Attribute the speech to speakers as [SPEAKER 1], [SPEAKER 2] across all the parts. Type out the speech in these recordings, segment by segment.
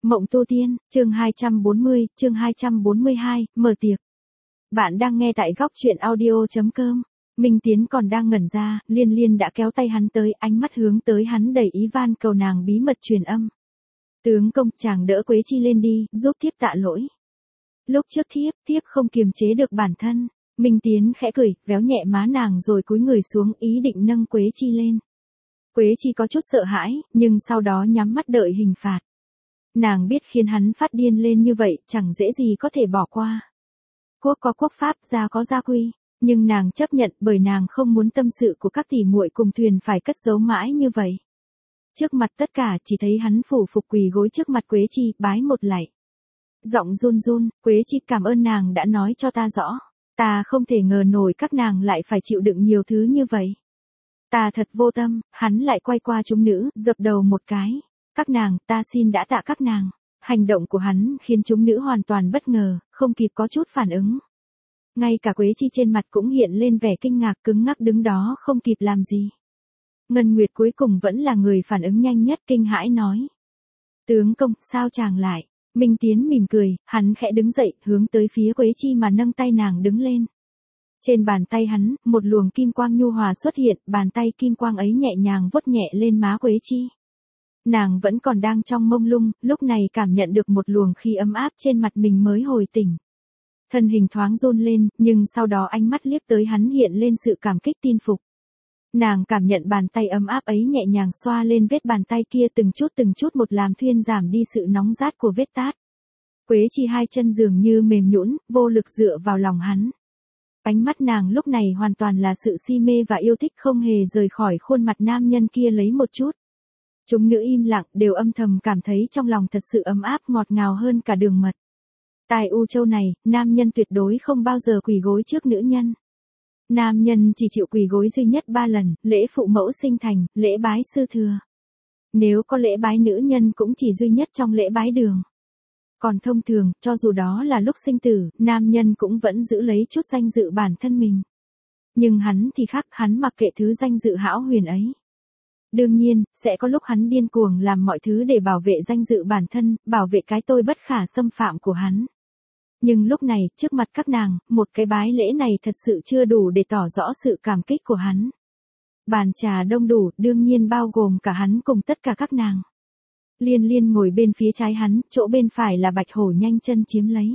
[SPEAKER 1] Mộng tu tiên, chương 240, chương 242, mở tiệc. Bạn đang nghe tại góc truyện audio.com. Minh Tiến còn đang ngẩn ra, Liên Liên đã kéo tay hắn tới, ánh mắt hướng tới hắn đầy ý van cầu nàng bí mật truyền âm. Tướng công, chàng đỡ Quế Chi lên đi, giúp thiếp tạ lỗi. Lúc trước thiếp không kiềm chế được bản thân. Minh Tiến khẽ cười, véo nhẹ má nàng rồi cúi người xuống ý định nâng Quế Chi lên. Quế Chi có chút sợ hãi, nhưng sau đó nhắm mắt đợi hình phạt. Nàng biết khiến hắn phát điên lên như vậy, chẳng dễ gì có thể bỏ qua. Quốc có quốc pháp, gia có gia quy, nhưng nàng chấp nhận bởi nàng không muốn tâm sự của các tỷ muội cùng thuyền phải cất giấu mãi như vậy. Trước mặt tất cả chỉ thấy hắn phủ phục quỳ gối trước mặt Quế Chi, bái một lạy. Giọng run run, Quế Chi cảm ơn nàng đã nói cho ta rõ. Ta không thể ngờ nổi các nàng lại phải chịu đựng nhiều thứ như vậy. Ta thật vô tâm, hắn lại quay qua chúng nữ, dập đầu một cái. Các nàng, ta xin đã tạ các nàng. Hành động của hắn khiến chúng nữ hoàn toàn bất ngờ, không kịp có chút phản ứng. Ngay cả Quế Chi trên mặt cũng hiện lên vẻ kinh ngạc cứng ngắc đứng đó không kịp làm gì. Ngân Nguyệt cuối cùng vẫn là người phản ứng nhanh nhất kinh hãi nói. Tướng công, sao chàng lại? Minh Tiến mỉm cười, hắn khẽ đứng dậy, hướng tới phía Quế Chi mà nâng tay nàng đứng lên. Trên bàn tay hắn, một luồng kim quang nhu hòa xuất hiện, bàn tay kim quang ấy nhẹ nhàng vuốt nhẹ lên má Quế Chi. Nàng vẫn còn đang trong mông lung, lúc này cảm nhận được một luồng khí ấm áp trên mặt mình mới hồi tỉnh. Thân hình thoáng run lên, nhưng sau đó ánh mắt liếc tới hắn hiện lên sự cảm kích tin phục. Nàng cảm nhận bàn tay ấm áp ấy nhẹ nhàng xoa lên vết bàn tay kia từng chút một làm thuyên giảm đi sự nóng rát của vết tát. Quế Chi hai chân dường như mềm nhũn, vô lực dựa vào lòng hắn. Ánh mắt nàng lúc này hoàn toàn là sự si mê và yêu thích không hề rời khỏi khuôn mặt nam nhân kia lấy một chút. Chúng nữ im lặng đều âm thầm cảm thấy trong lòng thật sự ấm áp ngọt ngào hơn cả đường mật. Tại U Châu này, nam nhân tuyệt đối không bao giờ quỳ gối trước nữ nhân. Nam nhân chỉ chịu quỳ gối duy nhất 3 lần, lễ phụ mẫu sinh thành, lễ bái sư thừa. Nếu có lễ bái nữ nhân cũng chỉ duy nhất trong lễ bái đường. Còn thông thường, cho dù đó là lúc sinh tử, nam nhân cũng vẫn giữ lấy chút danh dự bản thân mình. Nhưng hắn thì khác, hắn mặc kệ thứ danh dự hão huyền ấy. Đương nhiên, sẽ có lúc hắn điên cuồng làm mọi thứ để bảo vệ danh dự bản thân, bảo vệ cái tôi bất khả xâm phạm của hắn. Nhưng lúc này, trước mặt các nàng, một cái bái lễ này thật sự chưa đủ để tỏ rõ sự cảm kích của hắn. Bàn trà đông đủ, đương nhiên bao gồm cả hắn cùng tất cả các nàng. Liên Liên ngồi bên phía trái hắn, chỗ bên phải là Bạch Hổ nhanh chân chiếm lấy.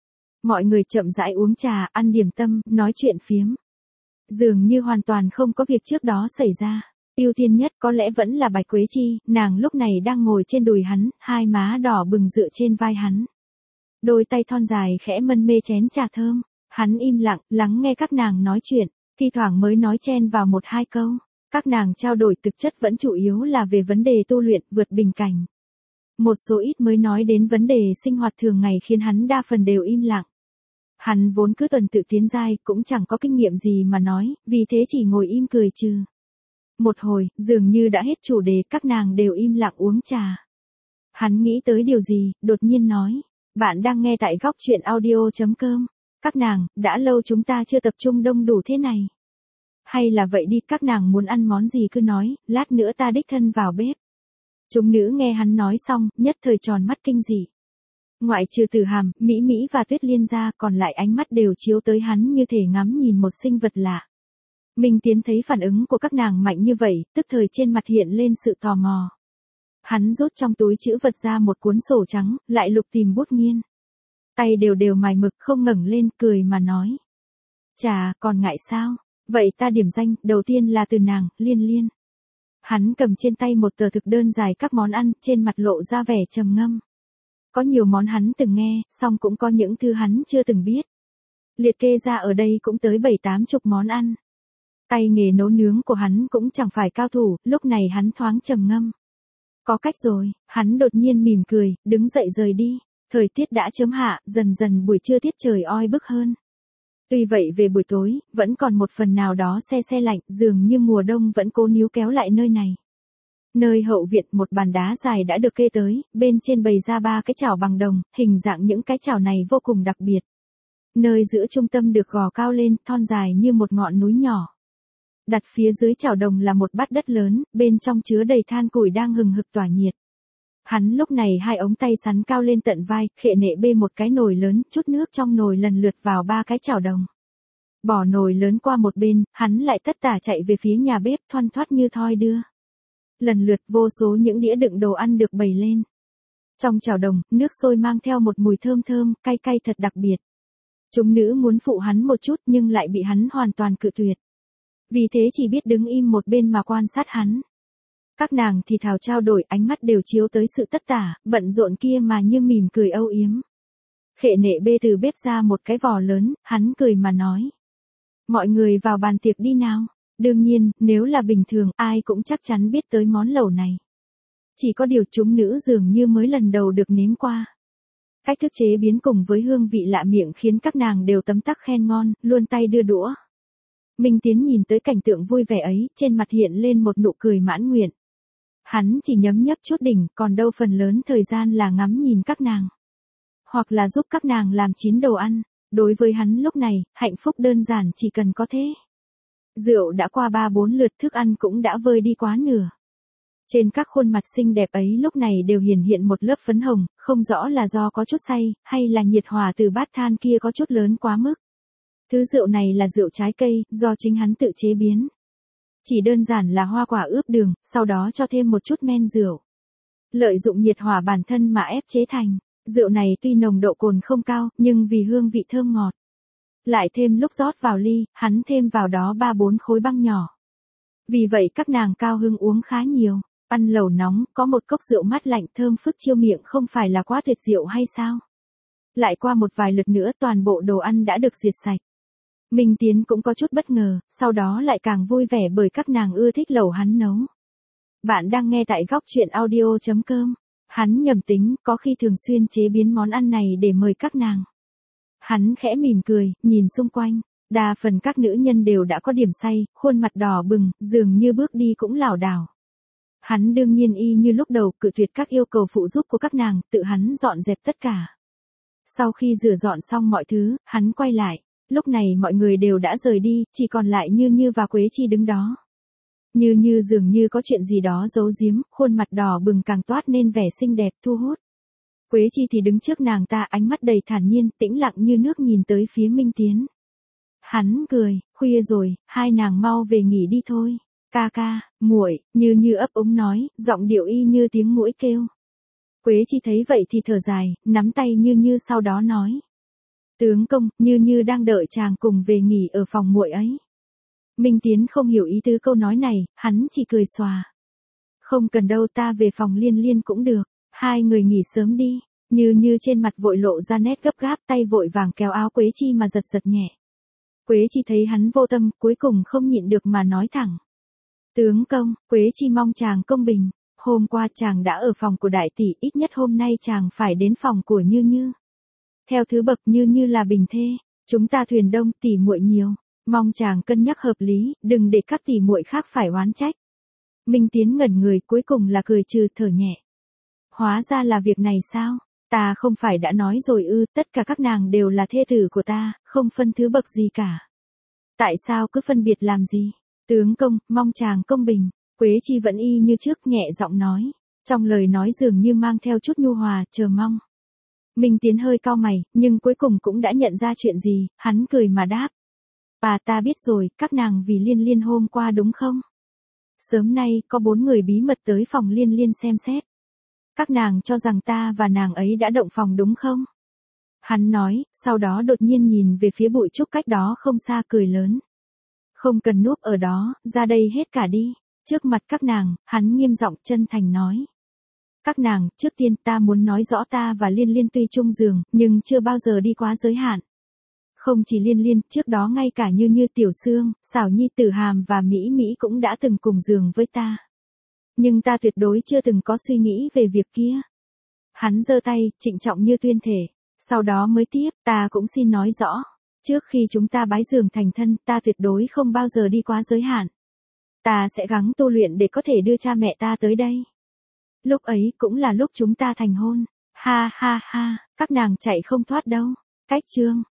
[SPEAKER 1] Mọi người chậm rãi uống trà, ăn điểm tâm, nói chuyện phiếm. Dường như hoàn toàn không có việc trước đó xảy ra. Ưu tiên nhất có lẽ vẫn là Bạch Quế Chi, nàng lúc này đang ngồi trên đùi hắn, hai má đỏ bừng dựa trên vai hắn. Đôi tay thon dài khẽ mân mê chén trà thơm, hắn im lặng, lắng nghe các nàng nói chuyện, thi thoảng mới nói chen vào một hai câu. Các nàng trao đổi thực chất vẫn chủ yếu là về vấn đề tu luyện, vượt bình cảnh. Một số ít mới nói đến vấn đề sinh hoạt thường ngày khiến hắn đa phần đều im lặng. Hắn vốn cứ tuần tự tiến giai, cũng chẳng có kinh nghiệm gì mà nói, vì thế chỉ ngồi im cười trừ. Một hồi, dường như đã hết chủ đề, các nàng đều im lặng uống trà. Hắn nghĩ tới điều gì, đột nhiên nói. Bạn đang nghe tại góc truyện audio.com. Các nàng, đã lâu chúng ta chưa tập trung đông đủ thế này. Hay là vậy đi, các nàng muốn ăn món gì cứ nói, lát nữa ta đích thân vào bếp. Chúng nữ nghe hắn nói xong, nhất thời tròn mắt kinh dị. Ngoại trừ Tử Hàm, Mỹ Mỹ và Tuyết Liên ra, còn lại ánh mắt đều chiếu tới hắn như thể ngắm nhìn một sinh vật lạ. Minh Tiến thấy phản ứng của các nàng mạnh như vậy, tức thời trên mặt hiện lên sự tò mò. Hắn rút trong túi trữ vật ra một cuốn sổ trắng, lại lục tìm bút nghiên. Tay đều mài mực không ngẩng lên, cười mà nói. Chà, còn ngại sao? Vậy ta điểm danh, đầu tiên là từ nàng, Liên Liên. Hắn cầm trên tay một tờ thực đơn dài các món ăn, trên mặt lộ ra vẻ trầm ngâm. Có nhiều món hắn từng nghe, song cũng có những thứ hắn chưa từng biết. Liệt kê ra ở đây cũng tới 7-80 món ăn. Tay nghề nấu nướng của hắn cũng chẳng phải cao thủ, lúc này hắn thoáng trầm ngâm. Có cách rồi, hắn đột nhiên mỉm cười, đứng dậy rời đi. Thời tiết đã chớm hạ, dần dần buổi trưa tiết trời oi bức hơn. Tuy vậy về buổi tối, vẫn còn một phần nào đó se lạnh, dường như mùa đông vẫn cố níu kéo lại nơi này. Nơi hậu viện một bàn đá dài đã được kê tới, bên trên bày ra 3 cái chảo bằng đồng, hình dạng những cái chảo này vô cùng đặc biệt. Nơi giữa trung tâm được gò cao lên, thon dài như một ngọn núi nhỏ. Đặt phía dưới chảo đồng là một bát đất lớn, bên trong chứa đầy than củi đang hừng hực tỏa nhiệt. Hắn lúc này hai ống tay sắn cao lên tận vai, khệ nệ bê một cái nồi lớn, chút nước trong nồi lần lượt vào 3 cái chảo đồng. Bỏ nồi lớn qua một bên, hắn lại tất tả chạy về phía nhà bếp thoăn thoắt như thoi đưa. Lần lượt vô số những đĩa đựng đồ ăn được bày lên. Trong chảo đồng, nước sôi mang theo một mùi thơm thơm, cay cay thật đặc biệt. Chúng nữ muốn phụ hắn một chút nhưng lại bị hắn hoàn toàn cự tuyệt. Vì thế chỉ biết đứng im một bên mà quan sát hắn. Các nàng thì thào trao đổi, ánh mắt đều chiếu tới sự tất tả, bận rộn kia mà như mỉm cười âu yếm. Khệ nệ bê từ bếp ra một cái vò lớn, hắn cười mà nói. Mọi người vào bàn tiệc đi nào. Đương nhiên, nếu là bình thường, ai cũng chắc chắn biết tới món lẩu này. Chỉ có điều chúng nữ dường như mới lần đầu được nếm qua. Cách thức chế biến cùng với hương vị lạ miệng khiến các nàng đều tấm tắc khen ngon, luôn tay đưa đũa. Minh Tiến nhìn tới cảnh tượng vui vẻ ấy, trên mặt hiện lên một nụ cười mãn nguyện. Hắn chỉ nhấm nhấp chút đỉnh, còn đâu phần lớn thời gian là ngắm nhìn các nàng. Hoặc là giúp các nàng làm chín đồ ăn. Đối với hắn lúc này, hạnh phúc đơn giản chỉ cần có thế. Rượu đã qua 3-4 lượt, thức ăn cũng đã vơi đi quá nửa. Trên các khuôn mặt xinh đẹp ấy lúc này đều hiện một lớp phấn hồng, không rõ là do có chút say, hay là nhiệt hòa từ bát than kia có chút lớn quá mức. Thứ rượu này là rượu trái cây, do chính hắn tự chế biến. Chỉ đơn giản là hoa quả ướp đường, sau đó cho thêm một chút men rượu. Lợi dụng nhiệt hỏa bản thân mà ép chế thành. Rượu này tuy nồng độ cồn không cao, nhưng vì hương vị thơm ngọt. Lại thêm lúc rót vào ly, hắn thêm vào đó 3-4 khối băng nhỏ. Vì vậy các nàng cao hứng uống khá nhiều. Ăn lẩu nóng, có một cốc rượu mát lạnh thơm phức chiêu miệng không phải là quá tuyệt diệu hay sao? Lại qua một vài lượt nữa toàn bộ đồ ăn đã được diệt sạch. Minh Tiến cũng có chút bất ngờ, sau đó lại càng vui vẻ bởi các nàng ưa thích lẩu hắn nấu. Bạn đang nghe tại góc truyện audio.com. Hắn nhầm tính, có khi thường xuyên chế biến món ăn này để mời các nàng. Hắn khẽ mỉm cười, nhìn xung quanh. Đa phần các nữ nhân đều đã có điểm say, khuôn mặt đỏ bừng, dường như bước đi cũng lảo đảo. Hắn đương nhiên y như lúc đầu cự tuyệt các yêu cầu phụ giúp của các nàng, tự hắn dọn dẹp tất cả. Sau khi rửa dọn xong mọi thứ, hắn quay lại. Lúc này mọi người đều đã rời đi, chỉ còn lại Như Như và Quế Chi đứng đó. Như Như dường như có chuyện gì đó giấu giếm, khuôn mặt đỏ bừng càng toát nên vẻ xinh đẹp thu hút. Quế Chi thì đứng trước nàng ta, ánh mắt đầy thản nhiên, tĩnh lặng như nước nhìn tới phía Minh Tiến. Hắn cười, khuya rồi, hai nàng mau về nghỉ đi thôi. Ca ca, muội, Như Như ấp úng nói, giọng điệu y như tiếng muỗi kêu. Quế Chi thấy vậy thì thở dài, nắm tay Như Như sau đó nói. Tướng công, Như Như đang đợi chàng cùng về nghỉ ở phòng muội ấy. Minh Tiến không hiểu ý tứ câu nói này, hắn chỉ cười xòa. Không cần đâu, ta về phòng Liên Liên cũng được, hai người nghỉ sớm đi. Như Như trên mặt vội lộ ra nét gấp gáp, tay vội vàng kéo áo Quế Chi mà giật giật nhẹ. Quế Chi thấy hắn vô tâm, cuối cùng không nhịn được mà nói thẳng. Tướng công, Quế Chi mong chàng công bình, hôm qua chàng đã ở phòng của đại tỷ, ít nhất hôm nay chàng phải đến phòng của Như Như. Theo thứ bậc Như Như là bình thê, chúng ta thuyền đông tỷ muội nhiều, mong chàng cân nhắc hợp lý, đừng để các tỷ muội khác phải oán trách. Minh Tiến ngẩn người, cuối cùng là cười trừ, thở nhẹ. Hóa ra là việc này sao? Ta không phải đã nói rồi ư, tất cả các nàng đều là thê tử của ta, không phân thứ bậc gì cả. Tại sao cứ phân biệt làm gì? Tướng công, mong chàng công bình. Quế Chi vẫn y như trước, nhẹ giọng nói. Trong lời nói dường như mang theo chút nhu hòa, chờ mong. Minh Tiến hơi cau mày, nhưng cuối cùng cũng đã nhận ra chuyện gì, hắn cười mà đáp. Bà ta biết rồi, các nàng vì Liên Liên hôm qua đúng không? Sớm nay, có 4 người bí mật tới phòng Liên Liên xem xét. Các nàng cho rằng ta và nàng ấy đã động phòng đúng không? Hắn nói, sau đó đột nhiên nhìn về phía bụi trúc cách đó không xa, cười lớn. Không cần núp ở đó, ra đây hết cả đi. Trước mặt các nàng, hắn nghiêm giọng chân thành nói. Các nàng, trước tiên ta muốn nói rõ ta và Liên Liên tuy chung giường, nhưng chưa bao giờ đi quá giới hạn. Không chỉ Liên Liên, trước đó ngay cả Như Như, Tiểu Sương, Xảo Nhi, Tử Hàm và Mỹ Mỹ cũng đã từng cùng giường với ta. Nhưng ta tuyệt đối chưa từng có suy nghĩ về việc kia. Hắn giơ tay, trịnh trọng như tuyên thể. Sau đó mới tiếp, ta cũng xin nói rõ. Trước khi chúng ta bái giường thành thân, ta tuyệt đối không bao giờ đi quá giới hạn. Ta sẽ gắng tu luyện để có thể đưa cha mẹ ta tới đây. Lúc ấy cũng là lúc chúng ta thành hôn. Ha ha ha, các nàng chạy không thoát đâu. Cách chương.